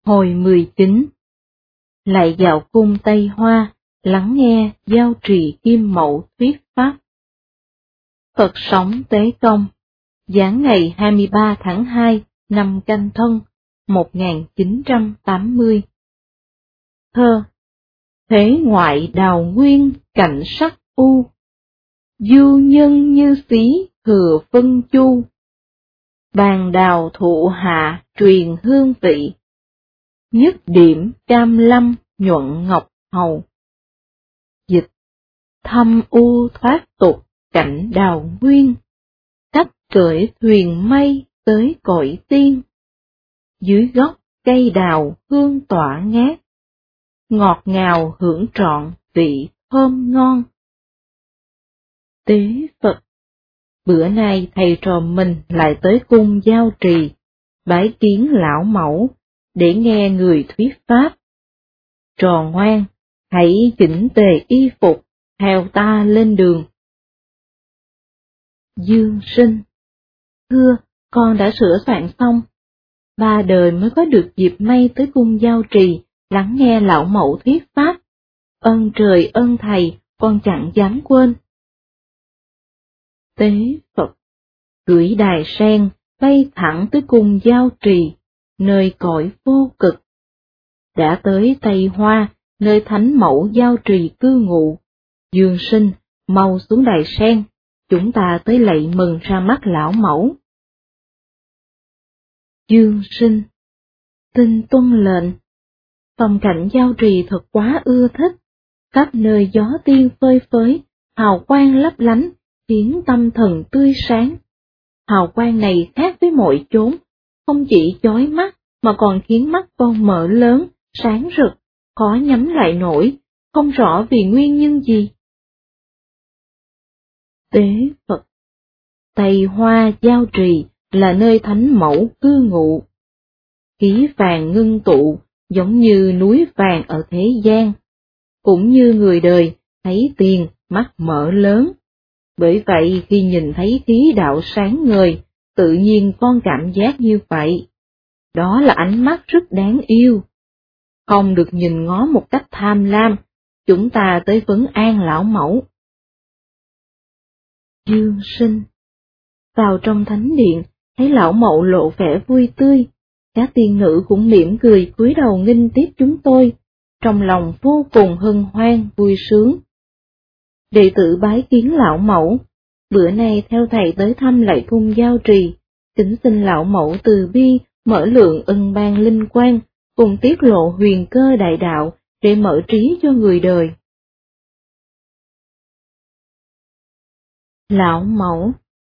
Hồi 19. Lại vào cung Tây Hoa, lắng nghe Giao Trì Kim Mậu thuyết pháp. Phật sống Tế Công, giảng ngày 23 tháng 2 năm Canh Thân, 1980. Thơ: Thế ngoại đào nguyên cảnh sắc u, du nhân như xí thừa phân chu. Bàn đào thụ hạ truyền hương vị, nhất điểm cam lâm nhuận ngọc hầu. Dịch: thâm u thoát tục cảnh đào nguyên, cách cưỡi thuyền mây tới cõi tiên. Dưới gốc cây đào hương tỏa ngát, ngọt ngào hưởng trọn vị thơm ngon. Tế Phật, bữa nay thầy trò mình lại tới cung Giao Trì, bái kiến lão mẫu, để nghe người thuyết pháp. Trò ngoan, hãy chỉnh tề y phục, theo ta lên đường. Dương Sinh: Thưa, con đã sửa soạn xong. 3 đời mới có được dịp may tới cung Giao Trì, lắng nghe lão mẫu thuyết pháp. Ơn trời ơn thầy, con chẳng dám quên. Tế Phật: Cưỡi đài sen, bay thẳng tới cung Giao Trì, nơi cõi vô cực. Đã tới Tây Hoa, nơi thánh mẫu Giao Trì cư ngụ. Dương Sinh, mau xuống đài sen, chúng ta tới lạy mừng ra mắt lão mẫu. Dương Sinh: Xin tuân lệnh. Phong cảnh Giao Trì thật quá ưa thích, khắp nơi gió tiên phơi phới, hào quang lấp lánh, khiến tâm thần tươi sáng. Hào quang này khác với mọi chốn, không chỉ chói mắt mà còn khiến mắt con mở lớn, sáng rực, khó nhắm lại nổi, không rõ vì nguyên nhân gì. Tế Phật: Tây Hoa Giao Trì là nơi thánh mẫu cư ngụ. Khí vàng ngưng tụ, giống như núi vàng ở thế gian. Cũng như người đời, thấy tiền, mắt mở lớn. Bởi vậy khi nhìn thấy khí đạo sáng ngời, tự nhiên con cảm giác như vậy. Đó là ánh mắt rất đáng yêu. Không được nhìn ngó một cách tham lam, chúng ta tới vấn an lão mẫu. Dương Sinh: Vào trong thánh điện, thấy lão mẫu lộ vẻ vui tươi, các tiên nữ cũng mỉm cười cúi đầu nghênh tiếp chúng tôi, trong lòng vô cùng hân hoan vui sướng. Đệ tử bái kiến lão mẫu, bữa nay theo thầy tới thăm lại cung Giao Trì, kính xin lão mẫu từ bi mở lượng ân ban linh quan, cùng tiết lộ huyền cơ đại đạo để mở trí cho người đời. Lão mẫu: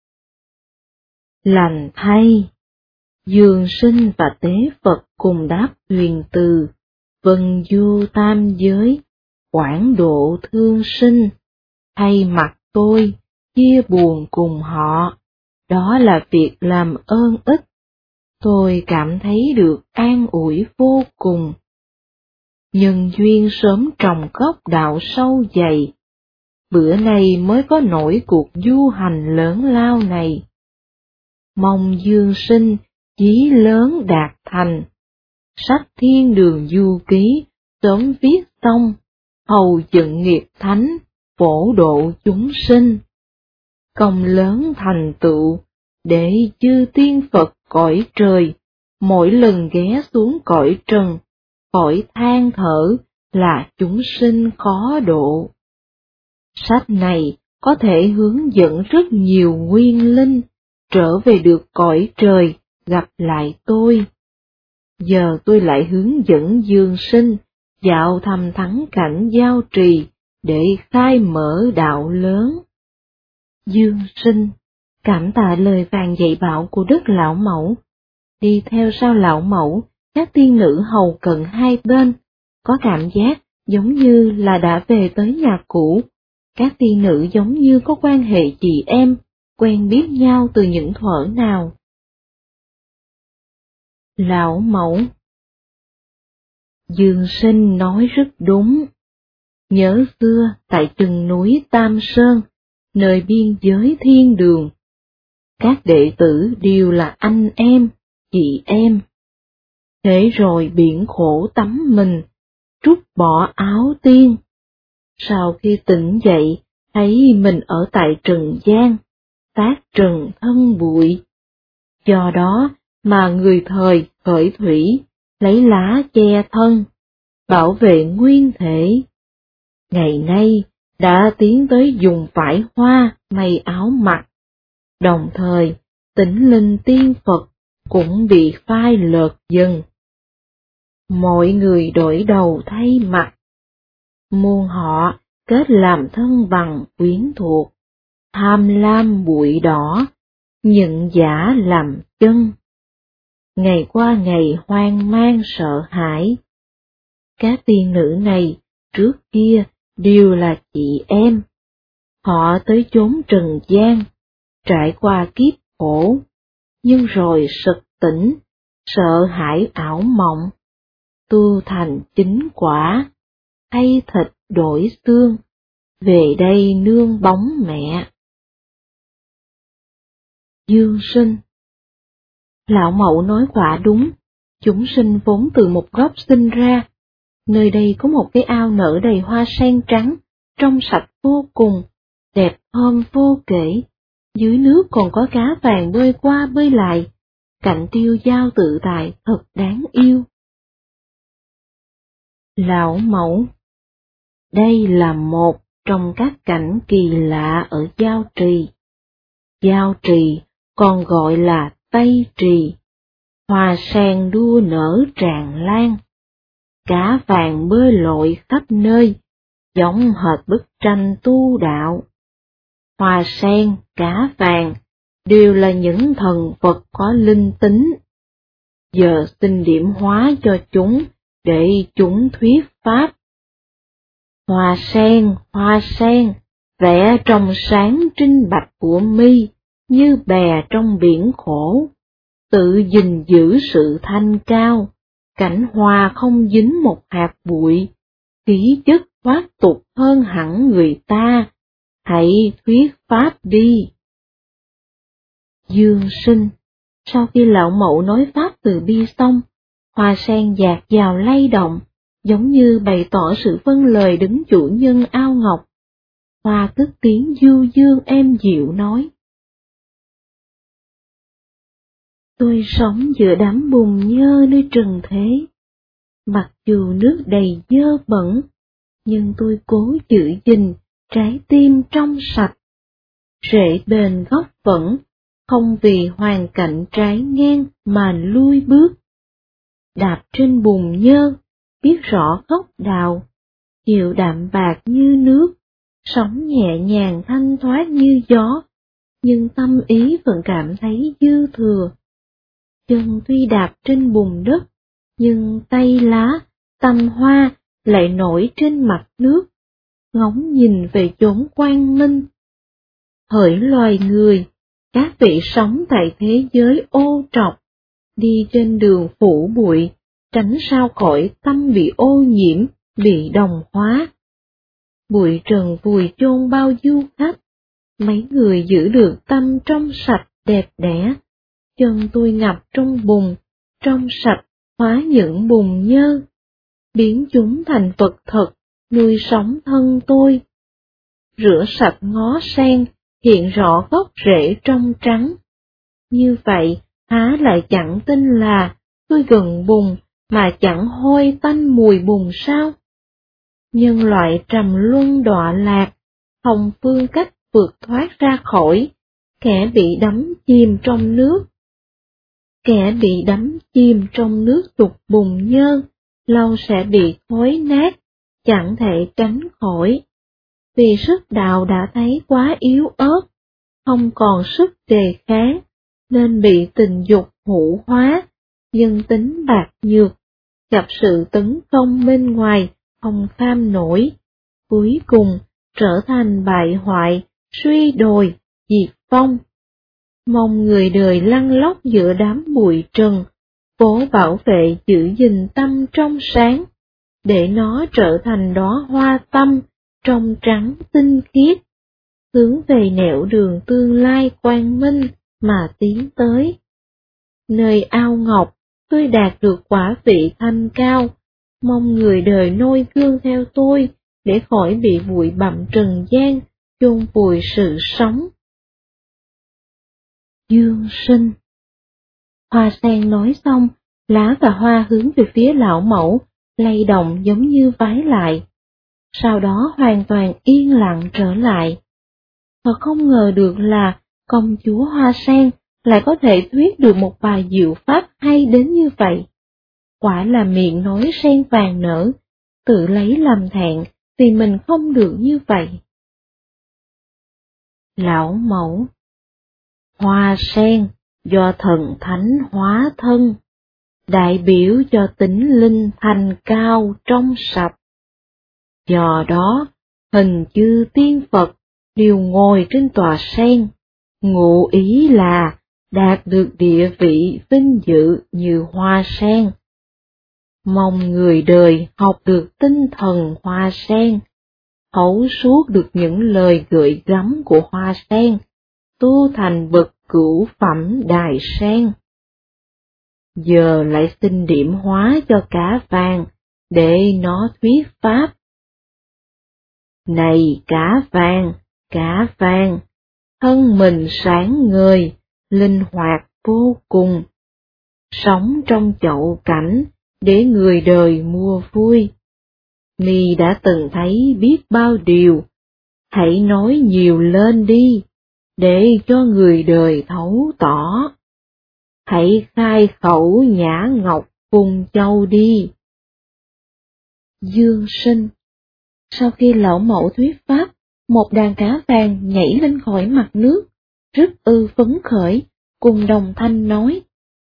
Lành thay. Dương Sinh và Tế Phật cùng đáp huyền từ, vân du tam giới, quảng độ thương sinh. Thay mặt tôi, chia buồn cùng họ, đó là việc làm ơn ích. Tôi cảm thấy được an ủi vô cùng. Nhân duyên sớm trồng gốc đạo sâu dày, bữa nay mới có nổi cuộc du hành lớn lao này. Mong Dương Sinh chí lớn đạt thành, sách thiên đường du ký sớm viết xong, hầu dựng nghiệp thánh, phổ độ chúng sinh. Công lớn thành tựu, để chư tiên Phật cõi trời, mỗi lần ghé xuống cõi trần, cõi than thở là chúng sinh khó độ. Sách này có thể hướng dẫn rất nhiều nguyên linh trở về được cõi trời, gặp lại tôi. Giờ tôi lại hướng dẫn Dương Sinh dạo thăm thắng cảnh Giao Trì để khai mở đạo lớn. Dương Sinh cảm tạ lời vàng dạy bảo của Đức Lão Mẫu. Đi theo sau Lão Mẫu, các tiên nữ hầu cận hai bên, có cảm giác giống như là đã về tới nhà cũ. Các tiên nữ giống như có quan hệ chị em, quen biết nhau từ những thuở nào. Lão Mẫu: Dương Sinh nói rất đúng. Nhớ xưa tại rừng núi Tam Sơn, nơi biên giới thiên đường, các đệ tử đều là anh em, chị em. thế rồi biển khổ tắm mình, trút bỏ áo tiên. Sau khi tỉnh dậy, thấy mình ở tại trần gian, tác trần thân bụi. Do đó mà người thời khởi thủy, lấy lá che thân, bảo vệ nguyên thể. Ngày nay đã tiến tới dùng vải hoa may áo mặc, đồng thời tỉnh linh tiên Phật cũng bị phai lợt dần. Mọi người đổi đầu thay mặt, muôn họ kết làm thân bằng quyến thuộc, tham lam bụi đỏ, nhận giả làm chân. Ngày qua ngày hoang mang sợ hãi. Các tiên nữ này trước kia đều là chị em. Họ tới chốn trần gian, trải qua kiếp khổ, nhưng rồi sực tỉnh, sợ hãi ảo mộng, tu thành chính quả, thay thịt đổi xương, về đây nương bóng mẹ. Dương sinh. Lão Mậu nói quả đúng, chúng sinh vốn từ một gốc sinh ra. Nơi đây có một cái ao nở đầy hoa sen trắng, trong sạch vô cùng, đẹp thơm vô kể. Dưới nước còn có cá vàng bơi qua bơi lại, cảnh tiêu dao tự tại thật đáng yêu. Lão Mẫu. Đây là một trong các cảnh kỳ lạ ở Giao Trì. Giao Trì còn gọi là Tây Trì. Hoa sen đua nở tràn lan. Cá vàng bơi lội khắp nơi, giống hệt bức tranh tu đạo. Hoa sen, cá vàng đều là những thần vật có linh tính. Giờ xin điểm hóa cho chúng, để chúng thuyết pháp. Hoa sen, vẽ trong sáng trinh bạch của mi, như bè trong biển khổ, tự gìn giữ sự thanh cao, cảnh hoa không dính một hạt bụi, khí chất thoát tục hơn hẳn người ta, hãy thuyết pháp đi. Dương sinh. Sau khi lão Mậu nói pháp từ bi xong, hoa sen dạt dào lay động, giống như bày tỏ sự vâng lời đứng chủ nhân ao ngọc. Hoa cất tiếng du dương êm dịu nói: Tôi sống giữa đám bùn nhơ nơi trần thế. Mặc dù nước đầy dơ bẩn, nhưng tôi cố giữ gìn trái tim trong sạch. Rễ bền gốc vững, không vì hoàn cảnh trái ngang mà lui bước. Đạp trên bùn nhơ, biết rõ gốc đào, chịu đạm bạc như nước, sống nhẹ nhàng thanh thoát như gió, nhưng tâm ý vẫn cảm thấy dư thừa. Chân tuy đạp trên bùn đất, nhưng tay lá, tâm hoa lại nổi trên mặt nước, ngóng nhìn về chốn quang minh. Hỡi loài người, các vị sống tại thế giới ô trọc, đi trên đường phủ bụi, tránh sao khỏi tâm bị ô nhiễm, bị đồng hóa. Bụi trần vùi chôn bao du khách, mấy người giữ được tâm trong sạch đẹp đẽ. Chân tôi ngập trong bùn, trong sạch hóa những bùn nhơ, biến chúng thành vật thật, nuôi sống thân tôi. Rửa sạch ngó sen, hiện rõ gốc rễ trong trắng. Như vậy, há lại chẳng tin là tôi gần bùn mà chẳng hôi tanh mùi bùn sao? Nhân loại trầm luân đọa lạc, không phương cách vượt thoát ra khỏi, kẻ bị đắm chìm trong nước. Kẻ bị đắm chìm trong nước đục bùn nhơ, lâu sẽ bị thối nát, chẳng thể tránh khỏi. Vì sức đạo đã thấy quá yếu ớt, không còn sức đề kháng, nên bị tình dục hủ hóa, nhân tính bạc nhược, gặp sự tấn công bên ngoài, không kham nổi, cuối cùng trở thành bại hoại, suy đồi, diệt vong. Mong người đời lăn lóc giữa đám bụi trần, cố bảo vệ giữ gìn tâm trong sáng, để nó trở thành đóa hoa tâm, trong trắng tinh khiết, hướng về nẻo đường tương lai quang minh mà tiến tới. Nơi ao ngọc, tôi đạt được quả vị thanh cao, mong người đời noi gương theo tôi, để khỏi bị bụi bặm trần gian, chôn vùi sự sống. Dương sinh. Hoa sen nói xong, lá và hoa hướng về phía lão mẫu, lay động giống như vái lại. Sau đó hoàn toàn yên lặng trở lại. Thật không ngờ được là công chúa Hoa Sen lại có thể thuyết được một bài diệu pháp hay đến như vậy. Quả là miệng nói sen vàng nở, tự lấy làm thẹn vì mình không được như vậy. Lão mẫu. Hoa sen do thần thánh hóa thân, đại biểu cho tính linh thanh cao trong sạch. Do đó, hình chư tiên Phật đều ngồi trên tòa sen, ngụ ý là đạt được địa vị vinh dự như hoa sen. Mong người đời học được tinh thần hoa sen, thấu suốt được những lời gợi gắm của hoa sen, tu thành bậc cửu phẩm đài sen. Giờ lại xin điểm hóa cho cá vàng, để nó thuyết pháp. Này cá vàng, thân mình sáng ngời, linh hoạt vô cùng. Sống trong chậu cảnh, để người đời mua vui. Mi đã từng thấy biết bao điều, hãy nói nhiều lên đi, để cho người đời thấu tỏ. Hãy khai khẩu nhã ngọc Phùng Châu đi. Dương sinh. Sau khi lão mẫu thuyết pháp, một đàn cá vàng nhảy lên khỏi mặt nước, rất phấn khởi, cùng đồng thanh nói.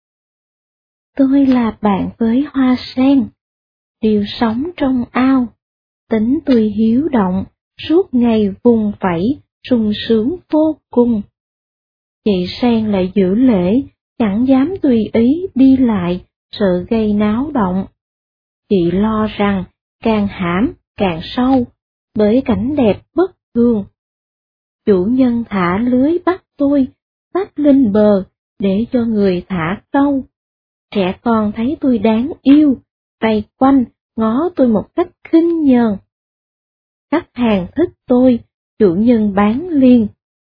Tôi là bạn với hoa sen, đều sống trong ao, tính tôi hiếu động, suốt ngày vùng vẫy, sung sướng vô cùng. Chị sen lại giữ lễ, chẳng dám tùy ý đi lại, sợ gây náo động. Chị lo rằng càng hãm càng sâu, bởi cảnh đẹp bất thường. Chủ nhân thả lưới bắt tôi, tách lên bờ, để cho người thả câu. Trẻ con thấy tôi đáng yêu, vây quanh, ngó tôi một cách khinh nhờn. Khách hàng thích tôi, chủ nhân bán liền.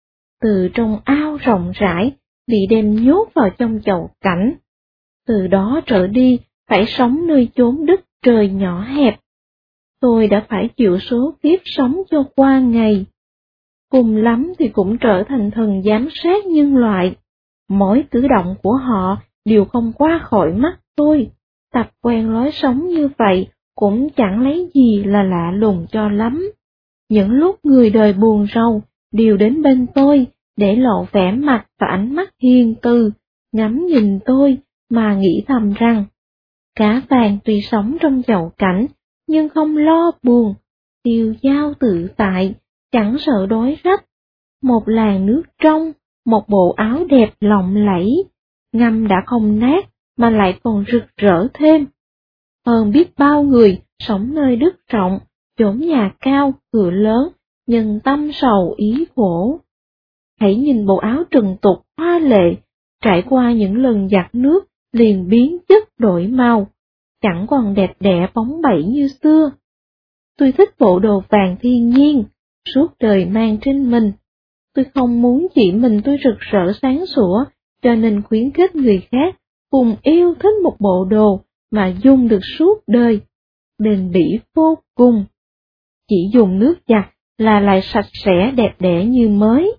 Từ trong ao rộng rãi, bị đem nhốt vào trong chậu cảnh. Từ đó trở đi, phải sống nơi chốn đất trời nhỏ hẹp. Tôi đã phải chịu số kiếp sống cho qua ngày. Cùng lắm thì cũng trở thành thần giám sát nhân loại. Mỗi cử động của họ đều không qua khỏi mắt tôi. Tập quen lối sống như vậy cũng chẳng lấy gì là lạ lùng cho lắm. Những lúc người đời buồn rầu đều đến bên tôi để lộ vẻ mặt và ánh mắt hiền từ, ngắm nhìn tôi mà nghĩ thầm rằng cá vàng tuy sống trong chậu cảnh nhưng không lo buồn, tiêu dao tự tại, chẳng sợ đói rách. Một làn nước trong, một bộ áo đẹp lộng lẫy, ngâm đã không nát mà lại còn rực rỡ thêm. Hơn biết bao người sống nơi đất rộng, chốn nhà cao, cửa lớn, nhưng tâm sầu ý khổ. Hãy nhìn bộ áo trần tục hoa lệ, trải qua những lần giặt nước liền biến chất đổi màu, chẳng còn đẹp đẽ bóng bẩy như xưa. Tôi thích bộ đồ vàng thiên nhiên, suốt đời mang trên mình. Tôi không muốn chỉ mình tôi rực rỡ sáng sủa, cho nên khuyến khích người khác cùng yêu thích một bộ đồ mà dùng được suốt đời, bền bỉ vô cùng. Chỉ dùng nước giặt là lại sạch sẽ đẹp đẽ như mới.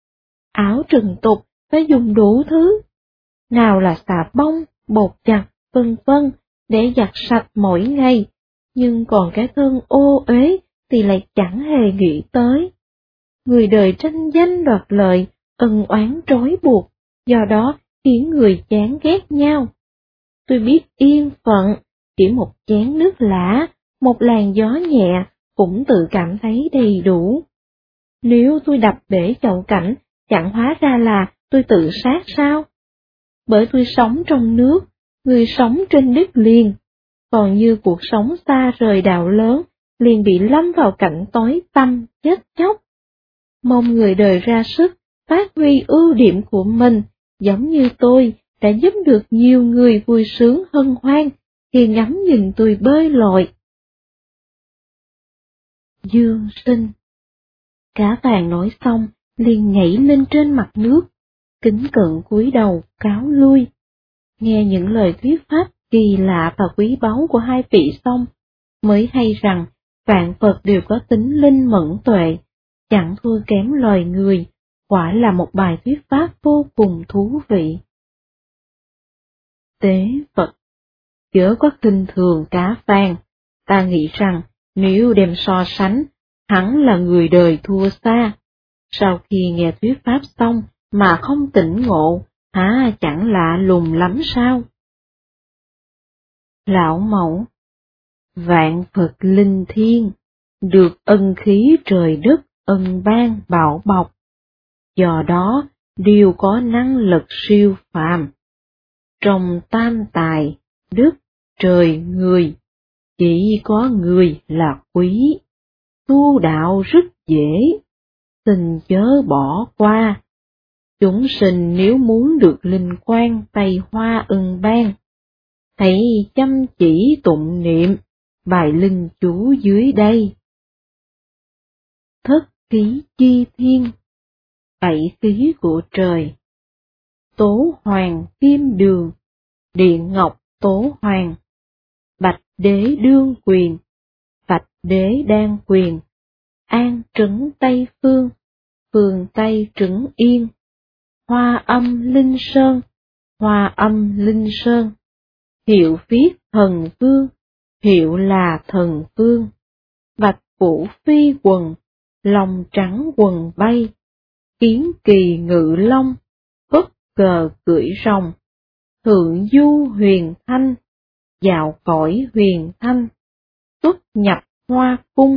Áo trần tục phải dùng đủ thứ, nào là xà bông, bột giặt, vân vân, để giặt sạch mỗi ngày, nhưng còn cái thân ô uế thì lại chẳng hề nghĩ tới. Người đời tranh danh đoạt lợi, ân oán trói buộc, do đó khiến người chán ghét nhau. Tôi biết yên phận, chỉ một chén nước lã, một làn gió nhẹ cũng tự cảm thấy đầy đủ. Nếu tôi đập bể chậu cảnh, chẳng hóa ra là tôi tự sát sao? Bởi tôi sống trong nước, người sống trên đất liền, còn như cuộc sống xa rời đạo lớn, liền bị lâm vào cảnh tối tăm, chết chóc. Mong người đời ra sức, phát huy ưu điểm của mình, giống như tôi, đã giúp được nhiều người vui sướng hân hoan khi ngắm nhìn tôi bơi lội. Dương Sinh. Cá vàng nói xong, liền nhảy lên trên mặt nước, kính cận cúi đầu cáo lui. Nghe những lời thuyết pháp kỳ lạ và quý báu của hai vị xong, mới hay rằng vạn vật đều có tính linh mẫn tuệ, chẳng thua kém loài người, quả là một bài thuyết pháp vô cùng thú vị. Tế Phật, chớ có khinh thường cá vàng, ta nghĩ rằng nếu đem so sánh, hắn là người đời thua xa. Sau khi nghe thuyết pháp xong mà không tỉnh ngộ, hả chẳng lạ lùng lắm sao? Lão Mẫu, vạn Phật linh thiêng, được ân khí trời đất ân ban bảo bọc, do đó đều có năng lực siêu phàm. Trong tam tài, đức, trời, người, chỉ có người là quý, tu đạo rất dễ, xin chớ bỏ qua. Chúng sinh nếu muốn được linh quan Tây Hoa ân ban, hãy chăm chỉ tụng niệm bài linh chú dưới đây. Thất khí chi thiên, bảy khí của trời. Tố hoàng kim đường, điện ngọc tố hoàng. Bạch đế đương quyền, bạch đế đan quyền. An trấn Tây phương, phương Tây trấn yên. Hoa âm linh sơn, hoa âm linh sơn. Hiệu viết thần vương, hiệu là thần vương. Bạch vũ phi quần, lòng trắng quần bay. Kiến kỳ ngự long, phất cờ cưỡi rồng. Thượng du huyền thanh, dạo cõi huyền thanh. Xuất nhập hoa cung,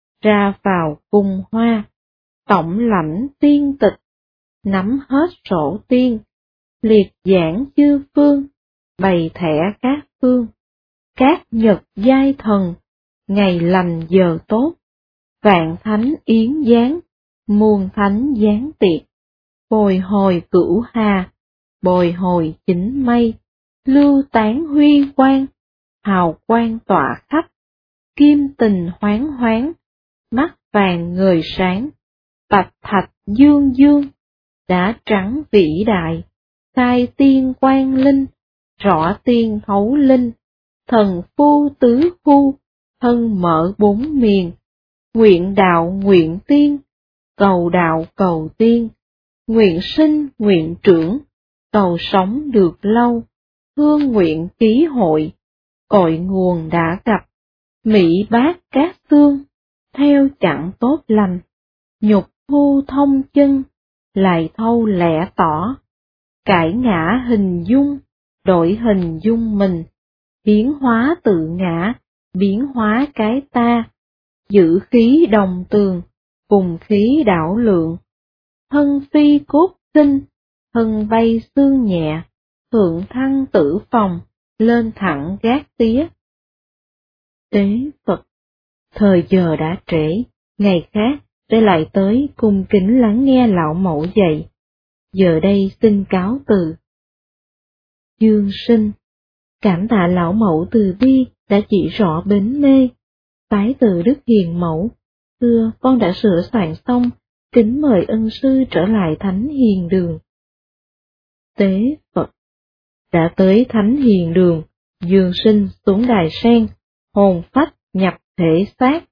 ra vào cung hoa. Tổng lãnh tiên tịch, nắm hết sổ tiên. Liệt giảng chư phương, bày thẻ các phương. Các nhật giai thần, ngày lành giờ tốt. Vạn thánh yến giáng, muôn thánh giáng tiệc. Bồi hồi cửu hà, bồi hồi chính mây. Lưu tán huy quang, hào quang tỏa khắp. Kim tình hoáng hoáng, mắt vàng ngời sáng. Bạch thạch dương dương, đã trắng vĩ đại. Khai tiên quang linh, rõ tiên thấu linh. Thần phu tứ khu, thân mở bốn miền. Nguyện đạo nguyện tiên, cầu đạo cầu tiên. Nguyện sinh nguyện trưởng, cầu sống được lâu. Hương nguyện ký hội, cội nguồn đã gặp. Mỹ bát cát xương, theo chẳng tốt lành. Nhục thu thông chân, lại thâu lẻ tỏ. Cải ngã hình dung, đổi hình dung mình. Biến hóa tự ngã, biến hóa cái ta. Giữ khí đồng tường, cùng khí đảo lượng. Thân phi cốt sinh, thân bay xương nhẹ. Thượng thăng tử phòng, lên thẳng gác tía. Tế Phật, thời giờ đã trễ, ngày khác sẽ lại tới cung kính lắng nghe lão mẫu dạy. Giờ đây xin cáo từ. Dương Sinh, cảm tạ lão mẫu từ bi đã chỉ rõ bến mê. Phái từ Đức Hiền Mẫu, xưa con đã sửa soạn xong, kính mời ân sư trở lại Thánh Hiền Đường. Tế Phật, đã tới Thánh Hiền Đường, Dương Sinh xuống đài sen, hồn phách nhập thể xác,